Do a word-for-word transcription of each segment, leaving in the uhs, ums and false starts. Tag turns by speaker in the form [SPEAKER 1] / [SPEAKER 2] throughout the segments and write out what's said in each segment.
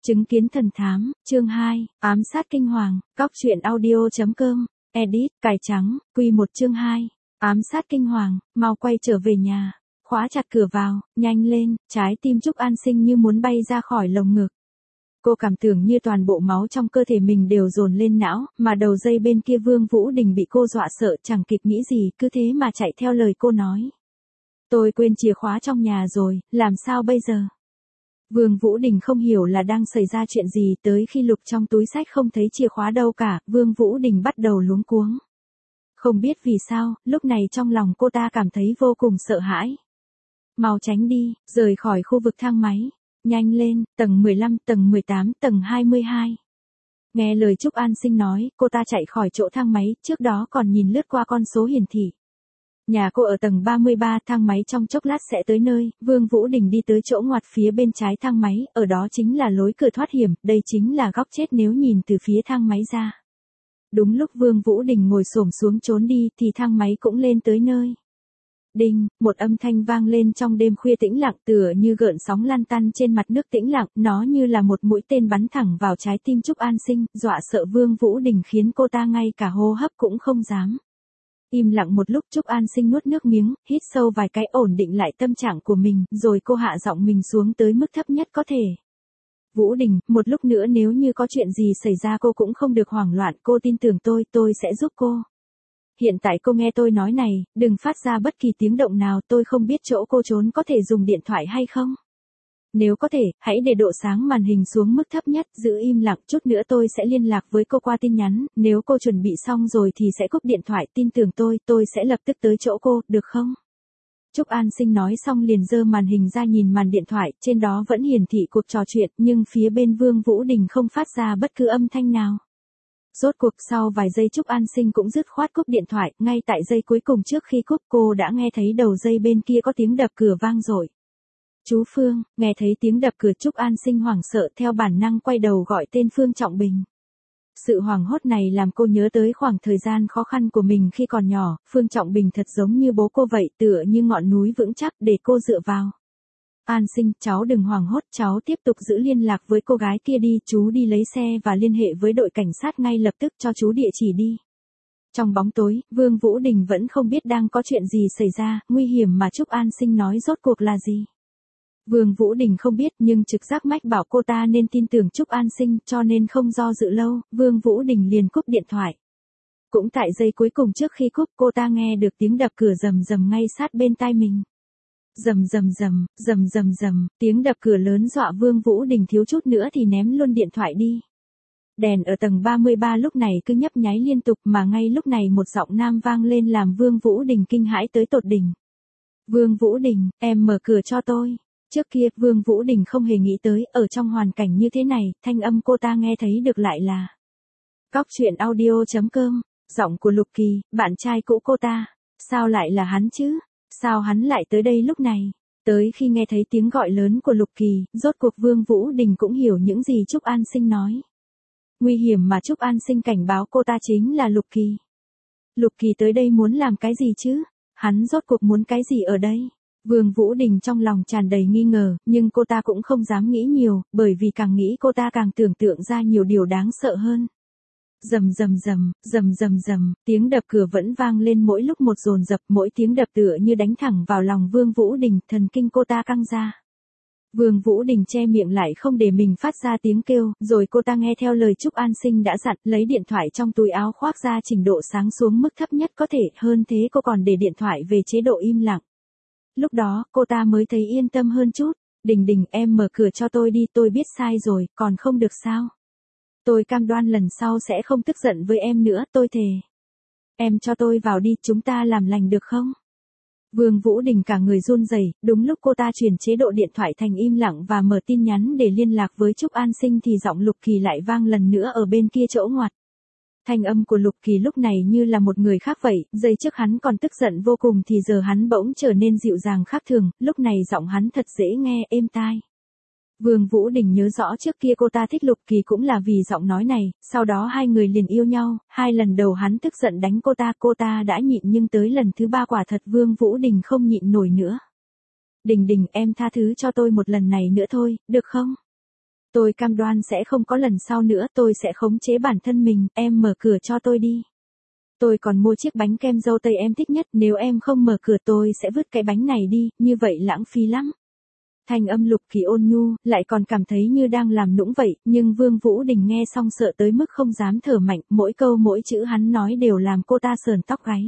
[SPEAKER 1] Chứng kiến thần thám, chương hai, ám sát kinh hoàng, cóc truyện audio.com, edit, cải trắng, quy một chương hai, ám sát kinh hoàng, mau quay trở về nhà, khóa chặt cửa vào, nhanh lên, trái tim Trúc An Sinh như muốn bay ra khỏi lồng ngực. Cô cảm tưởng như toàn bộ máu trong cơ thể mình đều dồn lên não, mà đầu dây bên kia Vương Vũ Đình bị cô dọa sợ chẳng kịp nghĩ gì, cứ thế mà chạy theo lời cô nói. Tôi quên chìa khóa trong nhà rồi, làm sao bây giờ? Vương Vũ Đình không hiểu là đang xảy ra chuyện gì, tới khi lục trong túi xách không thấy chìa khóa đâu cả, Vương Vũ Đình bắt đầu luống cuống. Không biết vì sao, lúc này trong lòng cô ta cảm thấy vô cùng sợ hãi. Mau tránh đi, rời khỏi khu vực thang máy. Nhanh lên, tầng mười lăm, tầng mười tám, tầng hai mươi hai. Nghe lời Trúc An Sinh nói, cô ta chạy khỏi chỗ thang máy, trước đó còn nhìn lướt qua con số hiển thị. Nhà cô ở tầng ba mươi ba, thang máy trong chốc lát sẽ tới nơi, Vương Vũ Đình đi tới chỗ ngoặt phía bên trái thang máy, ở đó chính là lối cửa thoát hiểm, đây chính là góc chết nếu nhìn từ phía thang máy ra. Đúng lúc Vương Vũ Đình ngồi xổm xuống trốn đi thì thang máy cũng lên tới nơi. Đinh, một âm thanh vang lên trong đêm khuya tĩnh lặng tựa như gợn sóng lan tăn trên mặt nước tĩnh lặng, nó như là một mũi tên bắn thẳng vào trái tim Trúc An Sinh, dọa sợ Vương Vũ Đình khiến cô ta ngay cả hô hấp cũng không dám. Im lặng một lúc Trúc An Sinh nuốt nước miếng, hít sâu vài cái ổn định lại tâm trạng của mình, rồi cô hạ giọng mình xuống tới mức thấp nhất có thể. Vũ Đình, một lúc nữa nếu như có chuyện gì xảy ra cô cũng không được hoảng loạn, cô tin tưởng tôi, tôi sẽ giúp cô. Hiện tại cô nghe tôi nói này, đừng phát ra bất kỳ tiếng động nào, tôi không biết chỗ cô trốn có thể dùng điện thoại hay không. Nếu có thể, hãy để độ sáng màn hình xuống mức thấp nhất, giữ im lặng, chút nữa tôi sẽ liên lạc với cô qua tin nhắn, nếu cô chuẩn bị xong rồi thì sẽ cúp điện thoại, tin tưởng tôi, tôi sẽ lập tức tới chỗ cô, được không? Trúc An Sinh nói xong liền giơ màn hình ra nhìn màn điện thoại, trên đó vẫn hiển thị cuộc trò chuyện, nhưng phía bên Vương Vũ Đình không phát ra bất cứ âm thanh nào. Rốt cuộc sau vài giây Trúc An Sinh cũng dứt khoát cúp điện thoại, ngay tại giây cuối cùng trước khi cúp cô đã nghe thấy đầu dây bên kia có tiếng đập cửa vang dội. Chú Phương, nghe thấy tiếng đập cửa Trúc An Sinh hoảng sợ theo bản năng quay đầu gọi tên Phương Trọng Bình. Sự hoảng hốt này làm cô nhớ tới khoảng thời gian khó khăn của mình khi còn nhỏ, Phương Trọng Bình thật giống như bố cô vậy, tựa như ngọn núi vững chắc để cô dựa vào. An Sinh, cháu đừng hoảng hốt, cháu tiếp tục giữ liên lạc với cô gái kia đi, chú đi lấy xe và liên hệ với đội cảnh sát ngay lập tức, cho chú địa chỉ đi. Trong bóng tối, Vương Vũ Đình vẫn không biết đang có chuyện gì xảy ra, nguy hiểm mà Trúc An Sinh nói rốt cuộc là gì. Vương Vũ Đình không biết nhưng trực giác mách bảo cô ta nên tin tưởng Trúc An Sinh, cho nên không do dự lâu, Vương Vũ Đình liền cúp điện thoại. Cũng tại giây cuối cùng trước khi cúp cô ta nghe được tiếng đập cửa rầm rầm ngay sát bên tai mình. Rầm rầm rầm, rầm rầm rầm, tiếng đập cửa lớn dọa Vương Vũ Đình thiếu chút nữa thì ném luôn điện thoại đi. Đèn ở tầng ba mươi ba lúc này cứ nhấp nháy liên tục mà ngay lúc này một giọng nam vang lên làm Vương Vũ Đình kinh hãi tới tột đỉnh. Vương Vũ Đình, em mở cửa cho tôi. Trước kia, Vương Vũ Đình không hề nghĩ tới, ở trong hoàn cảnh như thế này, thanh âm cô ta nghe thấy được lại là cóc truyện audio.com, giọng của Lục Kỳ, bạn trai cũ cô ta. Sao lại là hắn chứ? Sao hắn lại tới đây lúc này? Tới khi nghe thấy tiếng gọi lớn của Lục Kỳ, rốt cuộc Vương Vũ Đình cũng hiểu những gì Trúc An Sinh nói. Nguy hiểm mà Trúc An Sinh cảnh báo cô ta chính là Lục Kỳ. Lục Kỳ tới đây muốn làm cái gì chứ? Hắn rốt cuộc muốn cái gì ở đây? Vương Vũ Đình trong lòng tràn đầy nghi ngờ, nhưng cô ta cũng không dám nghĩ nhiều, bởi vì càng nghĩ cô ta càng tưởng tượng ra nhiều điều đáng sợ hơn. Rầm rầm rầm, rầm rầm rầm, tiếng đập cửa vẫn vang lên mỗi lúc một dồn dập, mỗi tiếng đập tựa như đánh thẳng vào lòng Vương Vũ Đình, thần kinh cô ta căng ra. Vương Vũ Đình che miệng lại không để mình phát ra tiếng kêu, rồi cô ta nghe theo lời Trúc An Sinh đã dặn, lấy điện thoại trong túi áo khoác ra chỉnh độ sáng xuống mức thấp nhất có thể, hơn thế cô còn để điện thoại về chế độ im lặng. Lúc đó, cô ta mới thấy yên tâm hơn chút. Đình Đình, em mở cửa cho tôi đi, tôi biết sai rồi, còn không được sao? Tôi cam đoan lần sau sẽ không tức giận với em nữa, tôi thề. Em cho tôi vào đi, chúng ta làm lành được không? Vương Vũ Đình cả người run rẩy, đúng lúc cô ta chuyển chế độ điện thoại thành im lặng và mở tin nhắn để liên lạc với Trúc An Sinh thì giọng Lục Kỳ lại vang lần nữa ở bên kia chỗ ngoặt. Thanh âm của Lục Kỳ lúc này như là một người khác vậy, giây trước hắn còn tức giận vô cùng thì giờ hắn bỗng trở nên dịu dàng khác thường, lúc này giọng hắn thật dễ nghe, êm tai. Vương Vũ Đình nhớ rõ trước kia cô ta thích Lục Kỳ cũng là vì giọng nói này, sau đó hai người liền yêu nhau, hai lần đầu hắn tức giận đánh cô ta, cô ta đã nhịn nhưng tới lần thứ ba quả thật Vương Vũ Đình không nhịn nổi nữa. Đình Đình, em tha thứ cho tôi một lần này nữa thôi, được không? Tôi cam đoan sẽ không có lần sau nữa, tôi sẽ khống chế bản thân mình, em mở cửa cho tôi đi. Tôi còn mua chiếc bánh kem dâu tây em thích nhất, nếu em không mở cửa tôi sẽ vứt cái bánh này đi, như vậy lãng phí lắm. Thanh âm Lục Kỳ ôn nhu, lại còn cảm thấy như đang làm nũng vậy, nhưng Vương Vũ Đình nghe xong sợ tới mức không dám thở mạnh, mỗi câu mỗi chữ hắn nói đều làm cô ta sờn tóc gáy.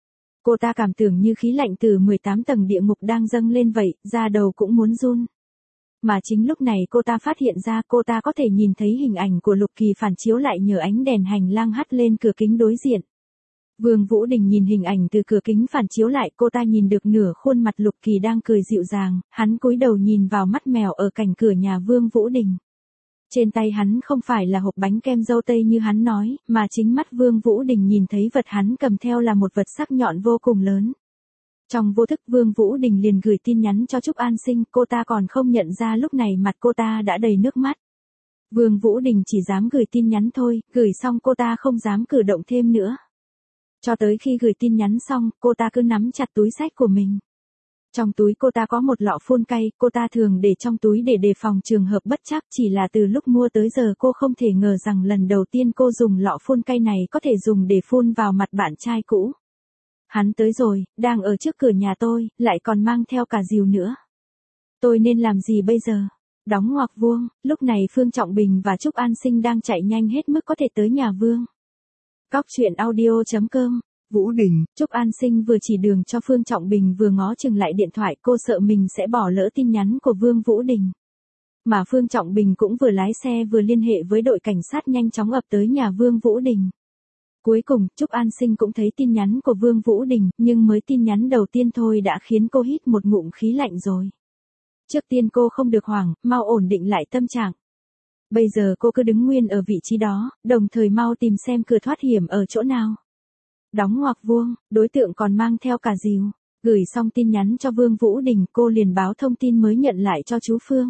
[SPEAKER 1] Cô ta cảm tưởng như khí lạnh từ mười tám tầng địa ngục đang dâng lên vậy, da đầu cũng muốn run. Mà chính lúc này cô ta phát hiện ra cô ta có thể nhìn thấy hình ảnh của Lục Kỳ phản chiếu lại nhờ ánh đèn hành lang hắt lên cửa kính đối diện. Vương Vũ Đình nhìn hình ảnh từ cửa kính phản chiếu lại, cô ta nhìn được nửa khuôn mặt Lục Kỳ đang cười dịu dàng, hắn cúi đầu nhìn vào mắt mèo ở cạnh cửa nhà Vương Vũ Đình. Trên tay hắn không phải là hộp bánh kem dâu tây như hắn nói, mà chính mắt Vương Vũ Đình nhìn thấy vật hắn cầm theo là một vật sắc nhọn vô cùng lớn. Trong vô thức Vương Vũ Đình liền gửi tin nhắn cho Trúc An Sinh, cô ta còn không nhận ra lúc này mặt cô ta đã đầy nước mắt. Vương Vũ Đình chỉ dám gửi tin nhắn thôi, gửi xong cô ta không dám cử động thêm nữa. Cho tới khi gửi tin nhắn xong, cô ta cứ nắm chặt túi xách của mình. Trong túi cô ta có một lọ phun cay, cô ta thường để trong túi để đề phòng trường hợp bất trắc, chỉ là từ lúc mua tới giờ cô không thể ngờ rằng lần đầu tiên cô dùng lọ phun cay này có thể dùng để phun vào mặt bạn trai cũ. Hắn tới rồi, đang ở trước cửa nhà tôi, lại còn mang theo cả rìu nữa. Tôi nên làm gì bây giờ? Đóng ngoặc vuông, lúc này Phương Trọng Bình và Trúc An Sinh đang chạy nhanh hết mức có thể tới nhà Vương. Cóc truyện audio chấm com.
[SPEAKER 2] Vũ Đình.
[SPEAKER 1] Trúc An Sinh vừa chỉ đường cho Phương Trọng Bình vừa ngó chừng lại điện thoại, cô sợ mình sẽ bỏ lỡ tin nhắn của Vương Vũ Đình. Mà Phương Trọng Bình cũng vừa lái xe vừa liên hệ với đội cảnh sát nhanh chóng ập tới nhà Vương Vũ Đình. Cuối cùng, Trúc An Sinh cũng thấy tin nhắn của Vương Vũ Đình, nhưng mới tin nhắn đầu tiên thôi đã khiến cô hít một ngụm khí lạnh rồi. Trước tiên cô không được hoảng, mau ổn định lại tâm trạng. Bây giờ cô cứ đứng nguyên ở vị trí đó, đồng thời mau tìm xem cửa thoát hiểm ở chỗ nào. Đóng ngoặc vuông, đối tượng còn mang theo cả rìu. Gửi xong tin nhắn cho Vương Vũ Đình, cô liền báo thông tin mới nhận lại cho chú Phương.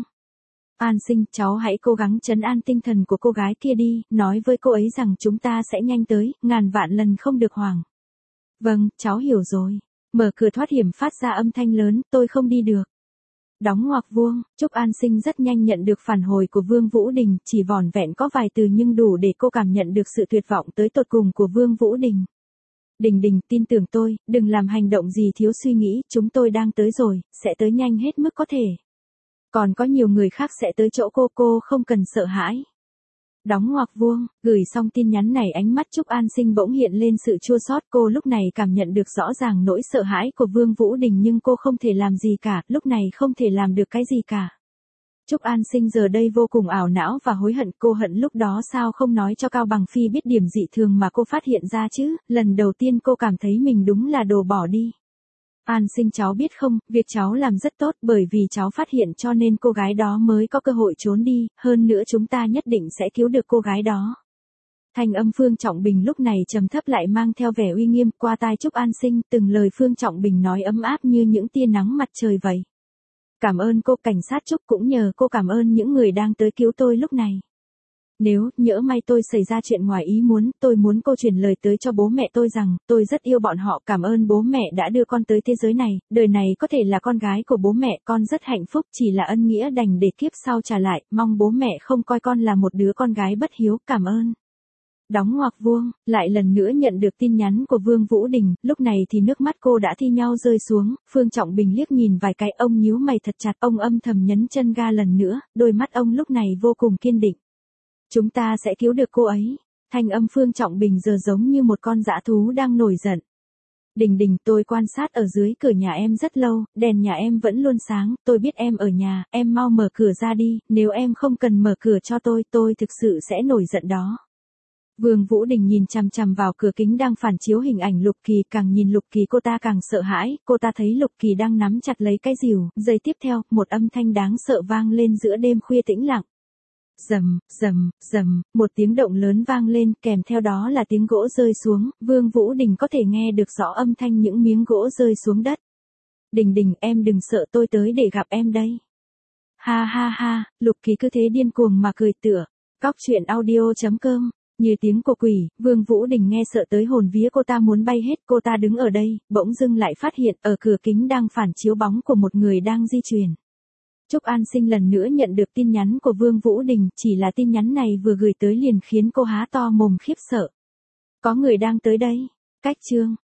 [SPEAKER 1] An Sinh, cháu hãy cố gắng trấn an tinh thần của cô gái kia đi, nói với cô ấy rằng chúng ta sẽ nhanh tới, ngàn vạn lần không được hoảng. Vâng, cháu hiểu rồi. Mở cửa thoát hiểm phát ra âm thanh lớn, tôi không đi được. Đóng ngoặc vuông, Trúc An Sinh rất nhanh nhận được phản hồi của Vương Vũ Đình, chỉ vỏn vẹn có vài từ nhưng đủ để cô cảm nhận được sự tuyệt vọng tới tột cùng của Vương Vũ Đình. Đình Đình, tin tưởng tôi, đừng làm hành động gì thiếu suy nghĩ, chúng tôi đang tới rồi, sẽ tới nhanh hết mức có thể. Còn có nhiều người khác sẽ tới chỗ cô, cô không cần sợ hãi. Đóng ngoặc vuông, gửi xong tin nhắn này ánh mắt Trúc An Sinh bỗng hiện lên sự chua xót, cô lúc này cảm nhận được rõ ràng nỗi sợ hãi của Vương Vũ Đình nhưng cô không thể làm gì cả, lúc này không thể làm được cái gì cả. Trúc An Sinh giờ đây vô cùng ảo não và hối hận, cô hận lúc đó sao không nói cho Cao Bằng Phi biết điểm dị thường mà cô phát hiện ra chứ, lần đầu tiên cô cảm thấy mình đúng là đồ bỏ đi. An Sinh cháu biết không, việc cháu làm rất tốt bởi vì cháu phát hiện cho nên cô gái đó mới có cơ hội trốn đi, hơn nữa chúng ta nhất định sẽ cứu được cô gái đó. Thanh âm Phương Trọng Bình lúc này trầm thấp lại mang theo vẻ uy nghiêm qua tai Trúc An Sinh, từng lời Phương Trọng Bình nói ấm áp như những tia nắng mặt trời vậy. Cảm ơn cô cảnh sát Trúc, cũng nhờ cô cảm ơn những người đang tới cứu tôi lúc này. Nếu, nhỡ may tôi xảy ra chuyện ngoài ý muốn, tôi muốn cô truyền lời tới cho bố mẹ tôi rằng, tôi rất yêu bọn họ, cảm ơn bố mẹ đã đưa con tới thế giới này, đời này có thể là con gái của bố mẹ, con rất hạnh phúc, chỉ là ân nghĩa đành để kiếp sau trả lại, mong bố mẹ không coi con là một đứa con gái bất hiếu, cảm ơn. Đóng ngoặc vuông, lại lần nữa nhận được tin nhắn của Vương Vũ Đình, lúc này thì nước mắt cô đã thi nhau rơi xuống, Phương Trọng Bình liếc nhìn vài cái, ông nhíu mày thật chặt, ông âm thầm nhấn chân ga lần nữa, đôi mắt ông lúc này vô cùng kiên định. Chúng ta sẽ cứu được cô ấy. Thanh âm Phương Trọng Bình giờ giống như một con dã thú đang nổi giận. Đình Đình, tôi quan sát ở dưới cửa nhà em rất lâu, đèn nhà em vẫn luôn sáng, tôi biết em ở nhà, em mau mở cửa ra đi, nếu em không cần mở cửa cho tôi, tôi thực sự sẽ nổi giận đó. Vương Vũ Đình nhìn chằm chằm vào cửa kính đang phản chiếu hình ảnh Lục Kỳ, càng nhìn Lục Kỳ cô ta càng sợ hãi, cô ta thấy Lục Kỳ đang nắm chặt lấy cái rìu, giây tiếp theo, một âm thanh đáng sợ vang lên giữa đêm khuya tĩnh lặng. Rầm, rầm, rầm, một tiếng động lớn vang lên, kèm theo đó là tiếng gỗ rơi xuống, Vương Vũ Đình có thể nghe được rõ âm thanh những miếng gỗ rơi xuống đất. Đình Đình, em đừng sợ, tôi tới để gặp em đây. Ha ha ha, Lục Kỳ cứ thế điên cuồng mà cười tựa. Cóc truyện audio chấm com. Như tiếng của quỷ, Vương Vũ Đình nghe sợ tới hồn vía, cô ta muốn bay hết, cô ta đứng ở đây, bỗng dưng lại phát hiện ở cửa kính đang phản chiếu bóng của một người đang di chuyển. Trúc An Sinh lần nữa nhận được tin nhắn của Vương Vũ Đình, chỉ là tin nhắn này vừa gửi tới liền khiến cô há to mồm khiếp sợ. Có người đang tới đây. Cách chương.